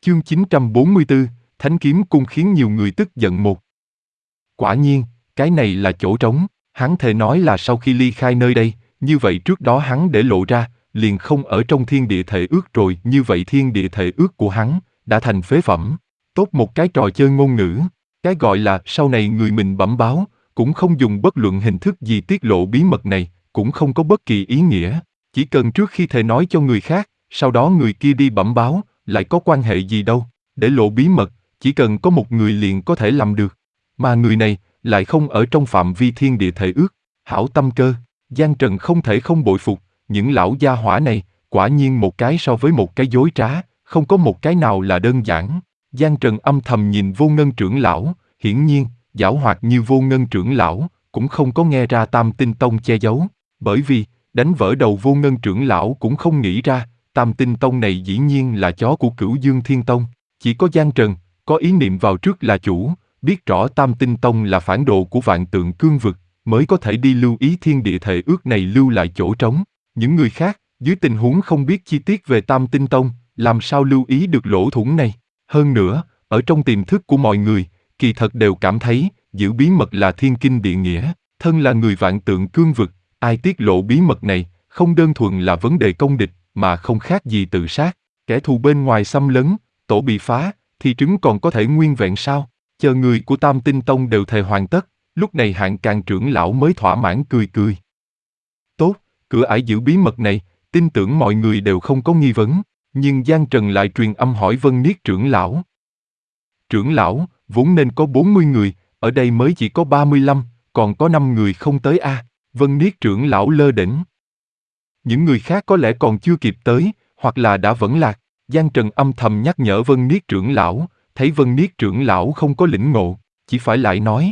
Chương 944, Thánh kiếm cung khiến nhiều người tức giận một. Quả nhiên, cái này là chỗ trống, hắn thề nói là sau khi ly khai nơi đây, như vậy trước đó hắn để lộ ra, liền không ở trong thiên địa thể ước rồi, như vậy thiên địa thể ước của hắn, đã thành phế phẩm. Tốt một cái trò chơi ngôn ngữ, cái gọi là sau này người mình bẩm báo, cũng không dùng bất luận hình thức gì tiết lộ bí mật này, cũng không có bất kỳ ý nghĩa, chỉ cần trước khi thề nói cho người khác, sau đó người kia đi bẩm báo, lại có quan hệ gì đâu, để lộ bí mật, chỉ cần có một người liền có thể làm được, mà người này lại không ở trong phạm vi thiên địa thể ước. Hảo tâm cơ, Giang Trần không thể không bội phục, những lão gia hỏa này, quả nhiên một cái so với một cái dối trá, không có một cái nào là đơn giản. Giang Trần âm thầm nhìn Vô Ngân trưởng lão, hiển nhiên, giảo hoạt như Vô Ngân trưởng lão, cũng không có nghe ra Tam Tinh Tông che giấu, bởi vì, đánh vỡ đầu Vô Ngân trưởng lão cũng không nghĩ ra, Tam Tinh Tông này dĩ nhiên là chó của Cửu Dương Thiên Tông, chỉ có Giang Trần, có ý niệm vào trước là chủ, biết rõ Tam Tinh Tông là phản đồ của Vạn Tượng Cương Vực, mới có thể đi lưu ý thiên địa thể ước này lưu lại chỗ trống. Những người khác, dưới tình huống không biết chi tiết về Tam Tinh Tông, làm sao lưu ý được lỗ thủng này. Hơn nữa, ở trong tiềm thức của mọi người, kỳ thật đều cảm thấy, giữ bí mật là thiên kinh địa nghĩa. Thân là người Vạn Tượng Cương Vực, ai tiết lộ bí mật này, không đơn thuần là vấn đề công địch, mà không khác gì tự sát. Kẻ thù bên ngoài xâm lấn, tổ bị phá, thì trứng còn có thể nguyên vẹn sao? Chờ người của Tam Tinh Tông đều thề hoàn tất, lúc này Hạng Càng trưởng lão mới thỏa mãn cười cười. Tốt, cửa ải giữ bí mật này, tin tưởng mọi người đều không có nghi vấn, nhưng Giang Trần lại truyền âm hỏi Vân Niết trưởng lão. Trưởng lão, vốn nên có 40 người, ở đây mới chỉ có 35, còn có 5 người không tới a. Vân Niết trưởng lão lơ đễnh. Những người khác có lẽ còn chưa kịp tới, hoặc là đã vẫn lạc. Giang Trần âm thầm nhắc nhở Vân Niết trưởng lão, thấy Vân Niết trưởng lão không có lĩnh ngộ, chỉ phải lại nói.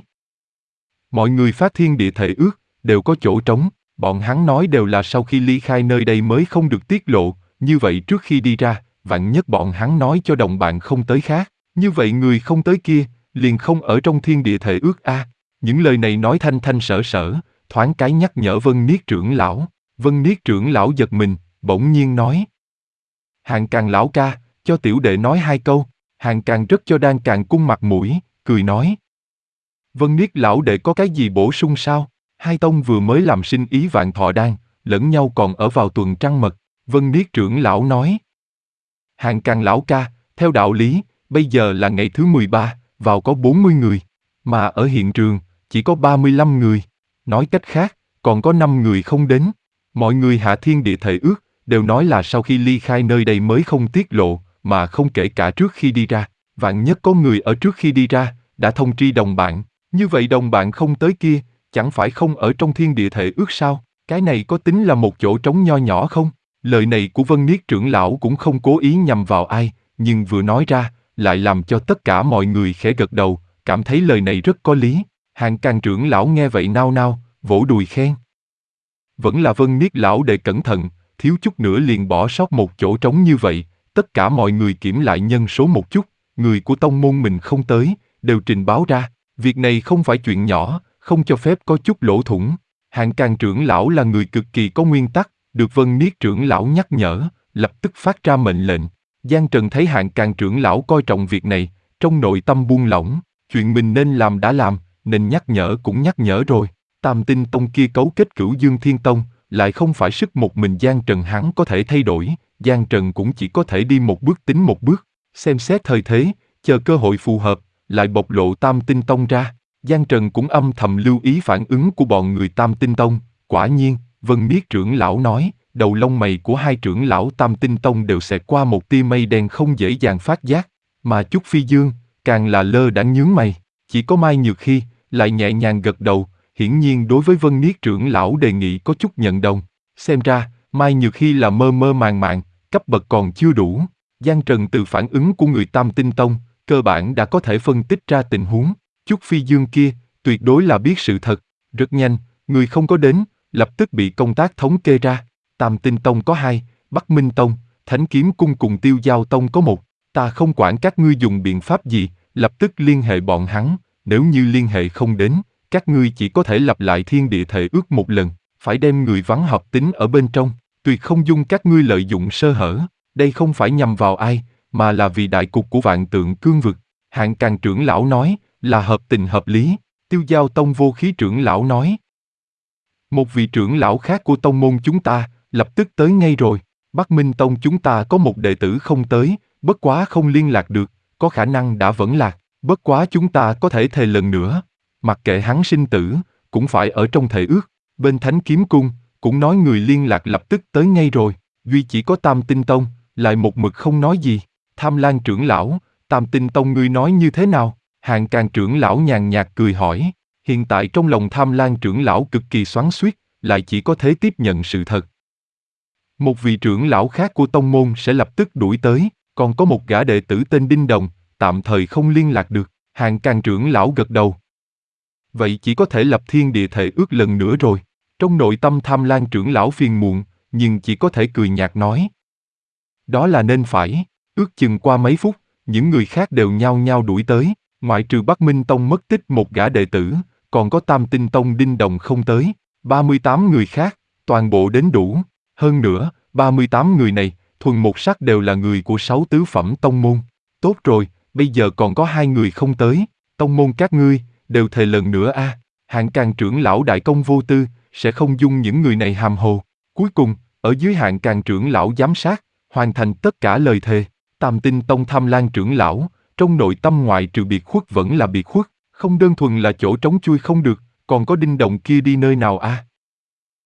Mọi người phát thiên địa thể ước, đều có chỗ trống, bọn hắn nói đều là sau khi ly khai nơi đây mới không được tiết lộ, như vậy trước khi đi ra, vạn nhất bọn hắn nói cho đồng bạn không tới khác, như vậy người không tới kia, liền không ở trong thiên địa thể ước a. Những lời này nói thanh thanh sở sở, thoáng cái nhắc nhở Vân Niết trưởng lão. Vân Niết trưởng lão giật mình, bỗng nhiên nói. Hạng Càng lão ca, cho tiểu đệ nói 2 câu. Hạng Càng rất cho Đan Càng cung mặt mũi, cười nói. Vân Niết lão đệ có cái gì bổ sung sao? Hai tông vừa mới làm sinh ý vạn thọ đan, lẫn nhau còn ở vào tuần trăng mật. Vân Niết trưởng lão nói. Hạng Càng lão ca, theo đạo lý, bây giờ là ngày thứ 13, vào có 40 người, mà ở hiện trường, chỉ có 35 người. Nói cách khác, còn có 5 người không đến. Mọi người hạ thiên địa thể ước, đều nói là sau khi ly khai nơi đây mới không tiết lộ, mà không kể cả trước khi đi ra. Vạn nhất có người ở trước khi đi ra, đã thông tri đồng bạn, như vậy đồng bạn không tới kia, chẳng phải không ở trong thiên địa thể ước sao? Cái này có tính là một chỗ trống nho nhỏ không? Lời này của Vân Niết trưởng lão cũng không cố ý nhằm vào ai, nhưng vừa nói ra, lại làm cho tất cả mọi người khẽ gật đầu, cảm thấy lời này rất có lý. Hạng Càng trưởng lão nghe vậy nao nao, vỗ đùi khen. Vẫn là Vân Niết lão đệ cẩn thận, thiếu chút nữa liền bỏ sót một chỗ trống như vậy. Tất cả mọi người kiểm lại nhân số một chút, người của tông môn mình không tới, đều trình báo ra. Việc này không phải chuyện nhỏ, không cho phép có chút lỗ thủng. Hạng Càng trưởng lão là người cực kỳ có nguyên tắc, được Vân Niết trưởng lão nhắc nhở, lập tức phát ra mệnh lệnh. Giang Trần thấy Hạng Càng trưởng lão coi trọng việc này, trong nội tâm buông lỏng, chuyện mình nên làm đã làm, nên nhắc nhở cũng nhắc nhở rồi. Tam Tinh Tông kia cấu kết Cửu Dương Thiên Tông, lại không phải sức một mình Giang Trần hắn có thể thay đổi, Giang Trần cũng chỉ có thể đi một bước tính một bước, xem xét thời thế, chờ cơ hội phù hợp, lại bộc lộ Tam Tinh Tông ra. Giang Trần cũng âm thầm lưu ý phản ứng của bọn người Tam Tinh Tông, quả nhiên, Vân Niết trưởng lão nói, đầu lông mày của hai trưởng lão Tam Tinh Tông đều xẹt qua một tia mây đen không dễ dàng phát giác, mà Chúc Phi Dương, càng là lơ đãng nhướng mày, chỉ có Mai Nhược Hy, lại nhẹ nhàng gật đầu, hiển nhiên đối với Vân Niết trưởng lão đề nghị có chút nhận đồng. Xem ra, Mai Nhược Hy là mơ mơ màng màng, cấp bậc còn chưa đủ. Giang Trần từ phản ứng của người Tam Tinh Tông, cơ bản đã có thể phân tích ra tình huống. Chúc Phi Dương kia, tuyệt đối là biết sự thật. Rất nhanh, người không có đến, lập tức bị công tác thống kê ra. Tam Tinh Tông có 2, Bắc Minh Tông, Thánh Kiếm Cung cùng Tiêu Giao Tông có 1. Ta không quản các ngươi dùng biện pháp gì, lập tức liên hệ bọn hắn. Nếu như liên hệ không đến, các ngươi chỉ có thể lặp lại thiên địa thể ước một lần, phải đem người vắng họp tính ở bên trong, tuyệt không dung các ngươi lợi dụng sơ hở. Đây không phải nhằm vào ai, mà là vì đại cục của Vạn Tượng Cương Vực. Hạng Càng trưởng lão nói, là hợp tình hợp lý. Tiêu Giao Tông Vô Khí trưởng lão nói. Một vị trưởng lão khác của tông môn chúng ta, lập tức tới ngay rồi. Bắc Minh Tông chúng ta có một đệ tử không tới, bất quá không liên lạc được, có khả năng đã vẫn lạc, bất quá chúng ta có thể thề lần nữa. Mặc kệ hắn sinh tử, cũng phải ở trong thể ước. Bên Thánh Kiếm Cung, cũng nói người liên lạc lập tức tới ngay rồi. Duy chỉ có Tam Tinh Tông, lại một mực không nói gì. Tham Lan trưởng lão, Tam Tinh Tông ngươi nói như thế nào? Hạng Càng trưởng lão nhàn nhạt cười hỏi. Hiện tại trong lòng Tham Lan trưởng lão cực kỳ xoắn xuýt, lại chỉ có thể tiếp nhận sự thật. Một vị trưởng lão khác của tông môn sẽ lập tức đuổi tới, còn có một gã đệ tử tên Đinh Đồng, tạm thời không liên lạc được. Hạng Càng trưởng lão gật đầu. Vậy chỉ có thể lập thiên địa thể ước lần nữa rồi. Trong nội tâm Tham Lan trưởng lão phiền muộn, nhưng chỉ có thể cười nhạt nói. Đó là nên phải. Ước chừng qua mấy phút, những người khác đều nhao nhao đuổi tới, ngoại trừ Bắc Minh Tông mất tích một gã đệ tử, còn có Tam Tinh Tông Đinh Đồng không tới, 38 người khác, toàn bộ đến đủ. Hơn nữa, 38 người này, thuần một sắc đều là người của 6 tứ phẩm tông môn. Tốt rồi, bây giờ còn có 2 người không tới, tông môn các ngươi, đều thề lần nữa a. Hạng Càng trưởng lão đại công vô tư, sẽ không dung những người này hàm hồ. Cuối cùng, ở dưới Hạng Càng trưởng lão giám sát, hoàn thành tất cả lời thề. Tam Tinh Tông Tham Lan trưởng lão, trong nội tâm ngoại trừ biệt khuất vẫn là biệt khuất, không đơn thuần là chỗ trống chui không được, còn có Đinh Đồng kia đi nơi nào a?